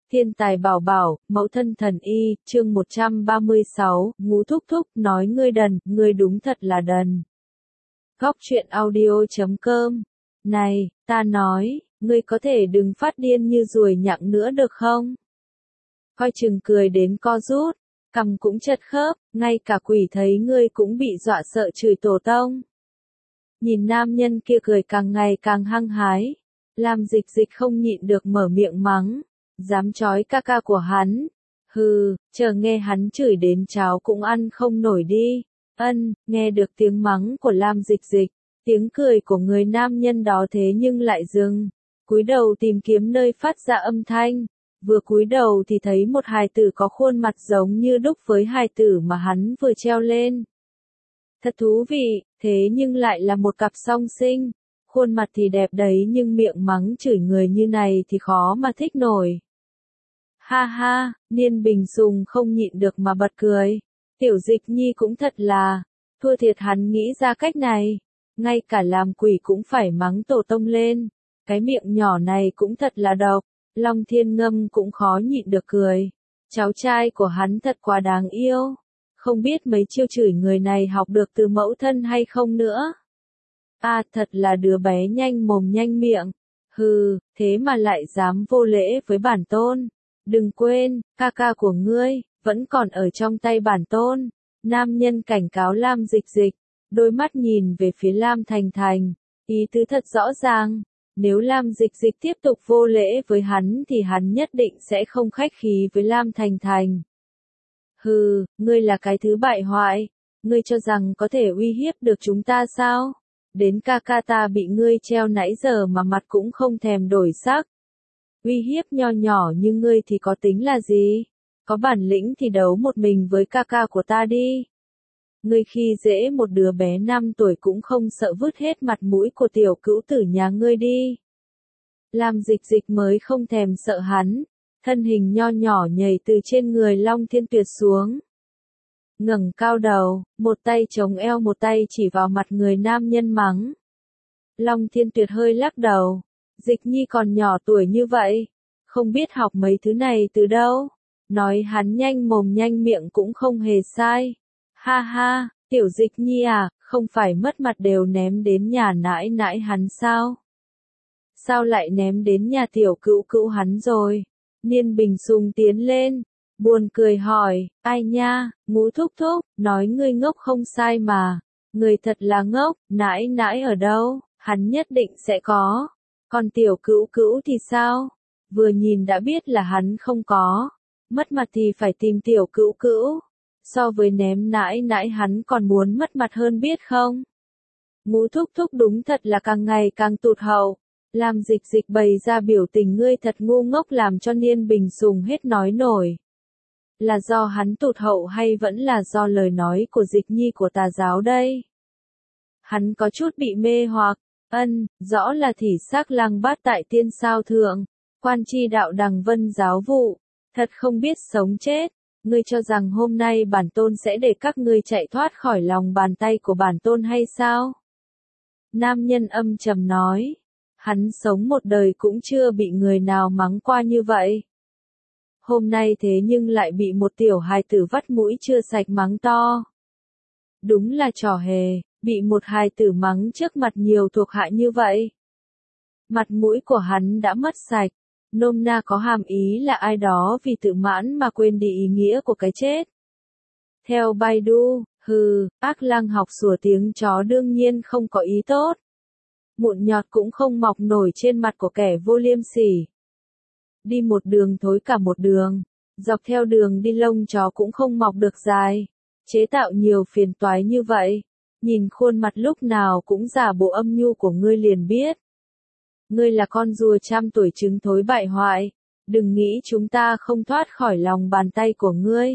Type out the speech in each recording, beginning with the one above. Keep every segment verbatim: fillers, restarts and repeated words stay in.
Thiên tài bảo bảo, mẫu thân thần y, chương một trăm ba mươi sáu, Ngũ thúc thúc, nói ngươi đần, ngươi đúng thật là đần. Góc truyện audio chấm com. Này, ta nói, ngươi có thể đừng phát điên như ruồi nhặng nữa được không? Coi chừng cười đến co rút, cằm cũng chật khớp, ngay cả quỷ thấy ngươi cũng bị dọa sợ chửi tổ tông. Nhìn nam nhân kia cười càng ngày càng hăng hái, Lam Dịch Dịch không nhịn được mở miệng mắng. Dám chói ca ca của hắn. Hừ, chờ nghe hắn chửi đến cháo cũng ăn không nổi đi. Ân, nghe được tiếng mắng của Lam Dịch Dịch, tiếng cười của người nam nhân đó thế nhưng lại dừng. Cúi đầu tìm kiếm nơi phát ra âm thanh. Vừa cúi đầu thì thấy một hài tử có khuôn mặt giống như đúc với hài tử mà hắn vừa treo lên. Thật thú vị, thế nhưng lại là một cặp song sinh. Khuôn mặt thì đẹp đấy nhưng miệng mắng chửi người như này thì khó mà thích nổi. Ha ha, Niên Bình Sùng không nhịn được mà bật cười. Tiểu Dịch Nhi cũng thật là, thua thiệt hắn nghĩ ra cách này. Ngay cả làm quỷ cũng phải mắng tổ tông lên. Cái miệng nhỏ này cũng thật là độc. Long Thiên Ngâm cũng khó nhịn được cười. Cháu trai của hắn thật quá đáng yêu. Không biết mấy chiêu chửi người này học được từ mẫu thân hay không nữa. À, thật là đứa bé nhanh mồm nhanh miệng. Hừ, thế mà lại dám vô lễ với bản tôn. Đừng quên, ca ca của ngươi, vẫn còn ở trong tay bản tôn. Nam nhân cảnh cáo Lam Dịch Dịch, đôi mắt nhìn về phía Lam Thành Thành, ý tứ thật rõ ràng. Nếu Lam Dịch Dịch tiếp tục vô lễ với hắn thì hắn nhất định sẽ không khách khí với Lam Thành Thành. Hừ, ngươi là cái thứ bại hoại, ngươi cho rằng có thể uy hiếp được chúng ta sao? Đến ca ca ta bị ngươi treo nãy giờ mà mặt cũng không thèm đổi sắc. Uy hiếp nho nhỏ như ngươi thì có tính là gì? Có bản lĩnh thì đấu một mình với ca ca của ta đi. Ngươi khi dễ một đứa bé năm tuổi cũng không sợ vứt hết mặt mũi của tiểu cữu tử nhà ngươi đi. Lam Dịch Dịch mới không thèm sợ hắn, thân hình nho nhỏ nhảy từ trên người Long Thiên Tuyệt xuống. Ngẩng cao đầu, một tay chống eo một tay chỉ vào mặt người nam nhân mắng. Long Thiên Tuyệt hơi lắc đầu. Dịch Nhi còn nhỏ tuổi như vậy, không biết học mấy thứ này từ đâu. Nói hắn nhanh mồm nhanh miệng cũng không hề sai. Ha ha, tiểu Dịch Nhi à, không phải mất mặt đều ném đến nhà nãi nãi hắn sao? Sao lại ném đến nhà tiểu cữu cữu hắn rồi? Niên Bình Sùng tiến lên, buồn cười hỏi, ai nha, Ngũ thúc thúc, nói ngươi ngốc không sai mà. Người thật là ngốc, nãi nãi ở đâu, hắn nhất định sẽ có. Còn tiểu cữu cữu thì sao? Vừa nhìn đã biết là hắn không có. Mất mặt thì phải tìm tiểu cữu cữu. So với ném nãi nãi hắn còn muốn mất mặt hơn biết không? Ngũ thúc thúc đúng thật là càng ngày càng tụt hậu. Lam Dịch Dịch bày ra biểu tình ngươi thật ngu ngốc làm cho Niên Bình Sùng hết nói nổi. Là do hắn tụt hậu hay vẫn là do lời nói của Dịch Nhi của tà giáo đây? Hắn có chút bị mê hoặc. Ân, rõ là thị xác lăng bát tại tiên sao thượng, quan chi đạo đằng vân giáo vụ, thật không biết sống chết, ngươi cho rằng hôm nay bản tôn sẽ để các ngươi chạy thoát khỏi lòng bàn tay của bản tôn hay sao? Nam nhân âm trầm nói, hắn sống một đời cũng chưa bị người nào mắng qua như vậy. Hôm nay thế nhưng lại bị một tiểu hài tử vắt mũi chưa sạch mắng to. Đúng là trò hề. Bị một hài tử mắng trước mặt nhiều thuộc hạ như vậy. Mặt mũi của hắn đã mất sạch, nôm na có hàm ý là ai đó vì tự mãn mà quên đi ý nghĩa của cái chết. Theo Baidu, hừ, ác lang học sủa tiếng chó đương nhiên không có ý tốt. Mụn nhọt cũng không mọc nổi trên mặt của kẻ vô liêm sỉ. Đi một đường thối cả một đường, dọc theo đường đi lông chó cũng không mọc được dài. Chế tạo nhiều phiền toái như vậy. Nhìn khuôn mặt lúc nào cũng giả bộ âm nhu của ngươi liền biết. Ngươi là con rùa trăm tuổi trứng thối bại hoại, đừng nghĩ chúng ta không thoát khỏi lòng bàn tay của ngươi.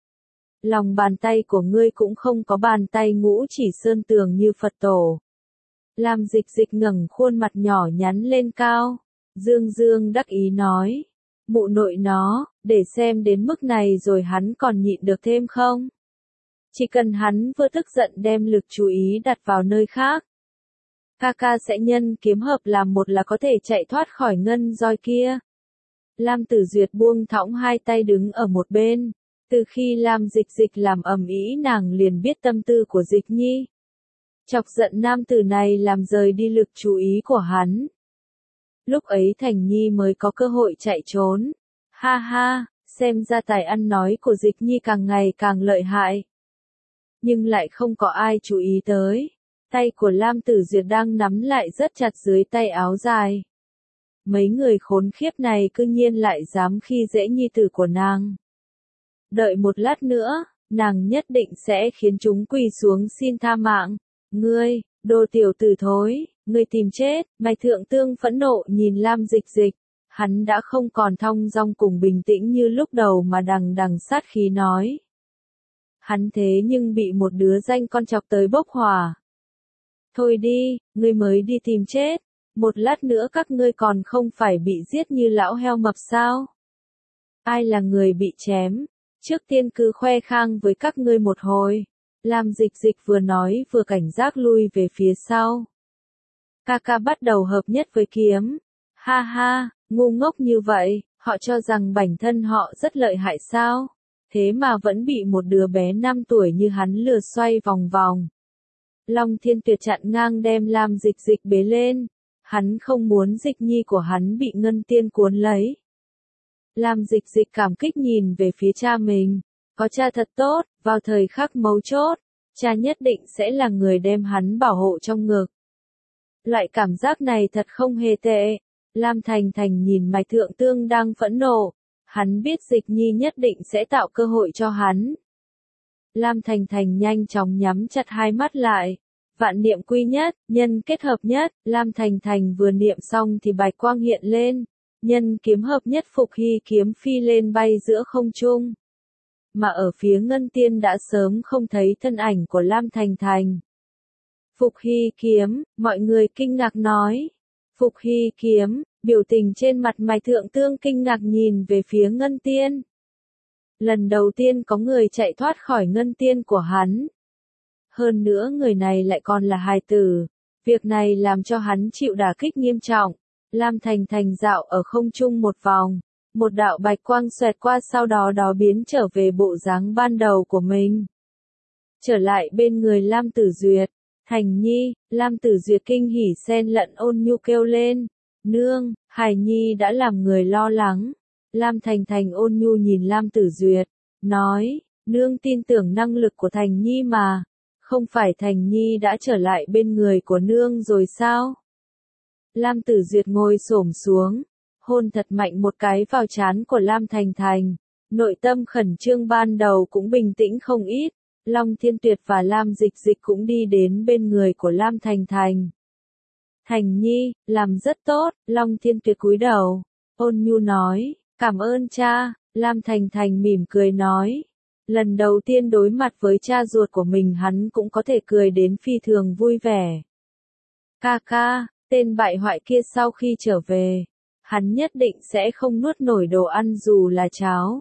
Lòng bàn tay của ngươi cũng không có bàn tay ngũ chỉ sơn tường như Phật tổ. Lam Dịch Dịch ngẩng khuôn mặt nhỏ nhắn lên cao, dương dương đắc ý nói, mụ nội nó, để xem đến mức này rồi hắn còn nhịn được thêm không? Chỉ cần hắn vừa tức giận đem lực chú ý đặt vào nơi khác. Ca ca sẽ nhân kiếm hợp làm một là có thể chạy thoát khỏi ngân roi kia. Lam Tử Duyệt buông thõng hai tay đứng ở một bên. Từ khi Lam Dịch Dịch làm ầm ĩ nàng liền biết tâm tư của Dịch Nhi. Chọc giận nam tử này làm rời đi lực chú ý của hắn. Lúc ấy Thành Nhi mới có cơ hội chạy trốn. Ha ha, xem ra tài ăn nói của Dịch Nhi càng ngày càng lợi hại. Nhưng lại không có ai chú ý tới. Tay của Lam Tử Duyệt đang nắm lại rất chặt dưới tay áo dài. Mấy người khốn khiếp này cư nhiên lại dám khi dễ nhi tử của nàng. Đợi một lát nữa, nàng nhất định sẽ khiến chúng quỳ xuống xin tha mạng. Ngươi, đồ tiểu tử thối, ngươi tìm chết. Mai Thượng Tương phẫn nộ nhìn Lam Dịch Dịch. Hắn đã không còn thong dong cùng bình tĩnh như lúc đầu mà đằng đằng sát khí nói. Hắn thế nhưng bị một đứa danh con chọc tới bốc hỏa. Thôi đi, ngươi mới đi tìm chết. Một lát nữa các ngươi còn không phải bị giết như lão heo mập sao? Ai là người bị chém? Trước tiên cứ khoe khang với các ngươi một hồi. Lam Dịch Dịch vừa nói vừa cảnh giác lui về phía sau. Ca ca bắt đầu hợp nhất với kiếm. Ha ha, ngu ngốc như vậy, họ cho rằng bản thân họ rất lợi hại sao? Thế mà vẫn bị một đứa bé năm tuổi như hắn lừa xoay vòng vòng. Long Thiên Tuyệt chặn ngang đem Lam Dịch Dịch bế lên. Hắn không muốn Dịch Nhi của hắn bị Ngân Tiên cuốn lấy. Lam Dịch Dịch cảm kích nhìn về phía cha mình. Có cha thật tốt, vào thời khắc mấu chốt, cha nhất định sẽ là người đem hắn bảo hộ trong ngực. Loại cảm giác này thật không hề tệ. Lam Thành Thành nhìn Mai Thượng Tương đang phẫn nộ. Hắn biết Dịch Nhi nhất định sẽ tạo cơ hội cho hắn. Lam Thành Thành nhanh chóng nhắm chặt hai mắt lại. Vạn niệm quy nhất, nhân kết hợp nhất. Lam Thành Thành vừa niệm xong thì bạch quang hiện lên. Nhân kiếm hợp nhất Phục Hy kiếm phi lên bay giữa không trung. Mà ở phía Ngân Tiên đã sớm không thấy thân ảnh của Lam Thành Thành. Phục Hy kiếm, mọi người kinh ngạc nói. Phục Hy kiếm, biểu tình trên mặt Mai Thượng Tương kinh ngạc nhìn về phía Ngân Tiên. Lần đầu tiên có người chạy thoát khỏi Ngân Tiên của hắn. Hơn nữa người này lại còn là hài tử. Việc này làm cho hắn chịu đả kích nghiêm trọng. Lam Thành Thành dạo ở không trung một vòng. Một đạo bạch quang xoẹt qua sau đó đó biến trở về bộ dáng ban đầu của mình. Trở lại bên người Lam Tử Duyệt. Thành Nhi, Lam Tử Duyệt kinh hỉ xen lẫn ôn nhu kêu lên. Nương, Hải Nhi đã làm người lo lắng. Lam Thành Thành ôn nhu nhìn Lam Tử Duyệt. Nói, nương tin tưởng năng lực của Thành Nhi mà. Không phải Thành Nhi đã trở lại bên người của nương rồi sao? Lam Tử Duyệt ngồi xổm xuống. Hôn thật mạnh một cái vào trán của Lam Thành Thành. Nội tâm khẩn trương ban đầu cũng bình tĩnh không ít. Long Thiên Tuyệt và Lam Dịch Dịch cũng đi đến bên người của Lam Thành Thành. Thành Nhi, làm rất tốt. Long Thiên Tuyệt cúi đầu. Ôn nhu nói, cảm ơn cha. Lam Thành Thành mỉm cười nói. Lần đầu tiên đối mặt với cha ruột của mình hắn cũng có thể cười đến phi thường vui vẻ. Ca ca, tên bại hoại kia sau khi trở về. Hắn nhất định sẽ không nuốt nổi đồ ăn dù là cháo.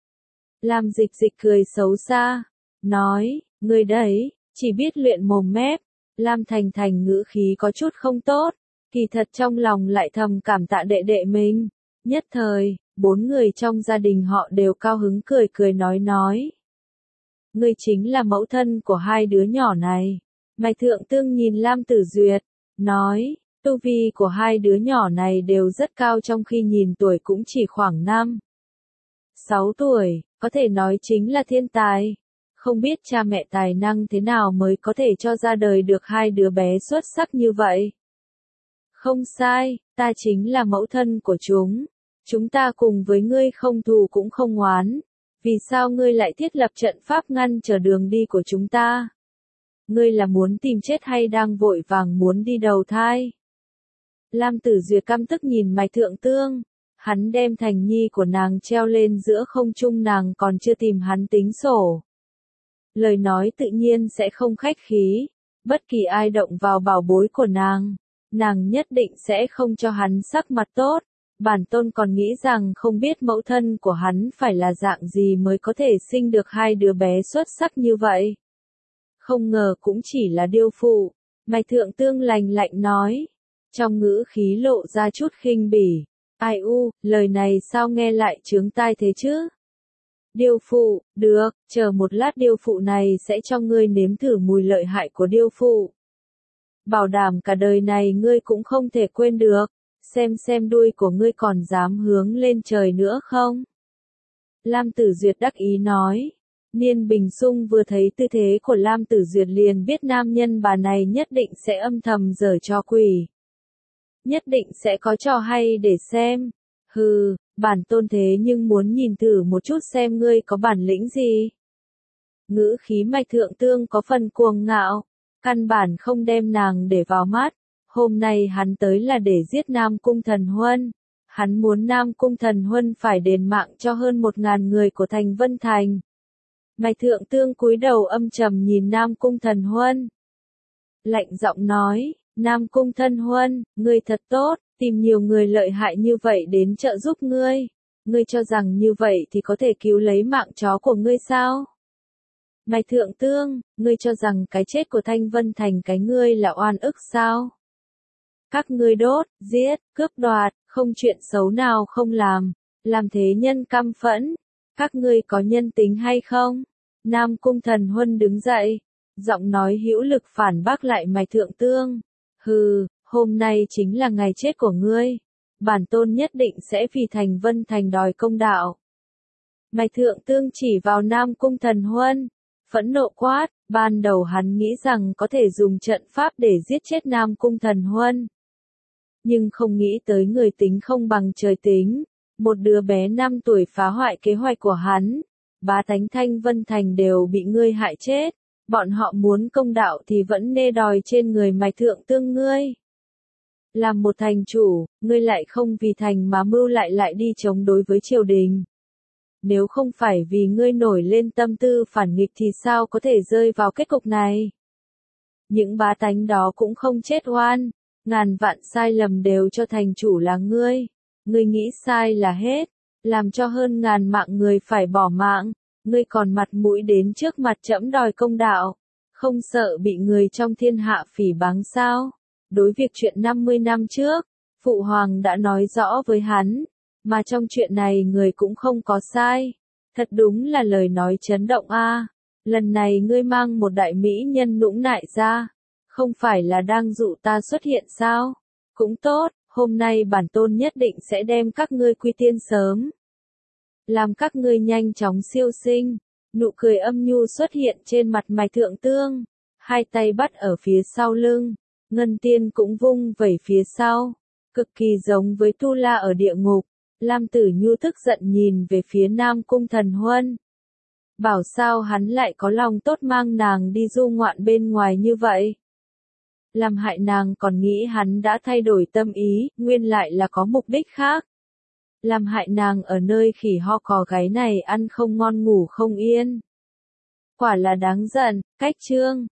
Lam Dịch Dịch cười xấu xa. Nói, người đấy, chỉ biết luyện mồm mép. Lam Thành Thành ngữ khí có chút không tốt. Kỳ thật trong lòng lại thầm cảm tạ đệ đệ mình. Nhất thời, bốn người trong gia đình họ đều cao hứng cười cười nói nói. Ngươi chính là mẫu thân của hai đứa nhỏ này. Mai Thượng Tương nhìn Lam Tử Duyệt. Nói, tu vi của hai đứa nhỏ này đều rất cao trong khi nhìn tuổi cũng chỉ khoảng năm, sáu tuổi, có thể nói chính là thiên tài. Không biết cha mẹ tài năng thế nào mới có thể cho ra đời được hai đứa bé xuất sắc như vậy. Không sai, ta chính là mẫu thân của chúng. Chúng ta cùng với ngươi không thù cũng không oán. Vì sao ngươi lại thiết lập trận pháp ngăn trở đường đi của chúng ta? Ngươi là muốn tìm chết hay đang vội vàng muốn đi đầu thai? Lam Tử Duyệt căm tức nhìn Mai Thượng Tương. Hắn đem Thành Nhi của nàng treo lên giữa không trung, nàng còn chưa tìm hắn tính sổ. Lời nói tự nhiên sẽ không khách khí. Bất kỳ ai động vào bảo bối của nàng, nàng nhất định sẽ không cho hắn sắc mặt tốt. Bản tôn còn nghĩ rằng không biết mẫu thân của hắn phải là dạng gì mới có thể sinh được hai đứa bé xuất sắc như vậy. Không ngờ cũng chỉ là điêu phụ. Mai Thượng Tương lành lạnh nói. Trong ngữ khí lộ ra chút khinh bỉ. Ai u, lời này sao nghe lại chướng tai thế chứ? Điêu phụ, được, chờ một lát điêu phụ này sẽ cho ngươi nếm thử mùi lợi hại của điêu phụ. Bảo đảm cả đời này ngươi cũng không thể quên được, xem xem đuôi của ngươi còn dám hướng lên trời nữa không? Lam Tử Duyệt đắc ý nói. Niên Bình Sung vừa thấy tư thế của Lam Tử Duyệt liền biết nam nhân bà này nhất định sẽ âm thầm giở trò quỷ. Nhất định sẽ có trò hay để xem. Hừ, bản tôn thế nhưng muốn nhìn thử một chút xem ngươi có bản lĩnh gì. Ngữ khí Mạch Thượng Tương có phần cuồng ngạo, căn bản không đem nàng để vào mắt. Hôm nay hắn tới là để giết Nam Cung Thần Huân. Hắn muốn Nam Cung Thần Huân phải đền mạng cho hơn một ngàn người của thành Vân Thành. Mạch Thượng Tương cúi đầu âm trầm nhìn Nam Cung Thần Huân. Lạnh giọng nói, Nam Cung Thần Huân, ngươi thật tốt, tìm nhiều người lợi hại như vậy đến trợ giúp ngươi. Ngươi cho rằng như vậy thì có thể cứu lấy mạng chó của ngươi sao? Mạch Thượng Tương, ngươi cho rằng cái chết của Thanh Vân Thành cái ngươi là oan ức sao? Các ngươi đốt, giết, cướp đoạt, không chuyện xấu nào không làm, làm thế nhân căm phẫn. Các ngươi có nhân tính hay không? Nam Cung Thần Huân đứng dậy, giọng nói hữu lực phản bác lại Mạch Thượng Tương. Hừ, hôm nay chính là ngày chết của ngươi. Bản tôn nhất định sẽ vì thành Vân Thành đòi công đạo. Mạch Thượng Tương chỉ vào Nam Cung Thần Huân, phẫn nộ quát, ban đầu hắn nghĩ rằng có thể dùng trận pháp để giết chết Nam Cung Thần Huân. Nhưng không nghĩ tới người tính không bằng trời tính. Một đứa bé năm tuổi phá hoại kế hoạch của hắn. Bá tánh Thanh Vân Thành đều bị ngươi hại chết. Bọn họ muốn công đạo thì vẫn nê đòi trên người Mạch Thượng Tương ngươi. Làm một thành chủ, ngươi lại không vì thành mà mưu lại lại đi chống đối với triều đình. Nếu không phải vì ngươi nổi lên tâm tư phản nghịch thì sao có thể rơi vào kết cục này? Những bá tánh đó cũng không chết oan. Ngàn vạn sai lầm đều cho thành chủ là ngươi. Ngươi nghĩ sai là hết, làm cho hơn ngàn mạng người phải bỏ mạng, ngươi còn mặt mũi đến trước mặt trẫm đòi công đạo, không sợ bị người trong thiên hạ phỉ báng sao? Đối việc chuyện năm mươi năm trước, Phụ Hoàng đã nói rõ với hắn, mà trong chuyện này người cũng không có sai. Thật đúng là lời nói chấn động a. À. Lần này ngươi mang một đại mỹ nhân nũng nại ra, không phải là đang dụ ta xuất hiện sao? Cũng tốt. Hôm nay bản tôn nhất định sẽ đem các ngươi quy tiên sớm. Làm các ngươi nhanh chóng siêu sinh. Nụ cười âm nhu xuất hiện trên mặt Mạch Thượng Tương. Hai tay bắt ở phía sau lưng. Ngân tiên cũng vung vẩy phía sau. Cực kỳ giống với Tu La ở địa ngục. Lam Tử Nhu tức giận nhìn về phía Nam Cung Thần Huân. Bảo sao hắn lại có lòng tốt mang nàng đi du ngoạn bên ngoài như vậy? Làm hại nàng còn nghĩ hắn đã thay đổi tâm ý, nguyên lại là có mục đích khác. Làm hại nàng ở nơi khỉ ho cò gáy này ăn không ngon ngủ không yên. Quả là đáng giận, cách chương.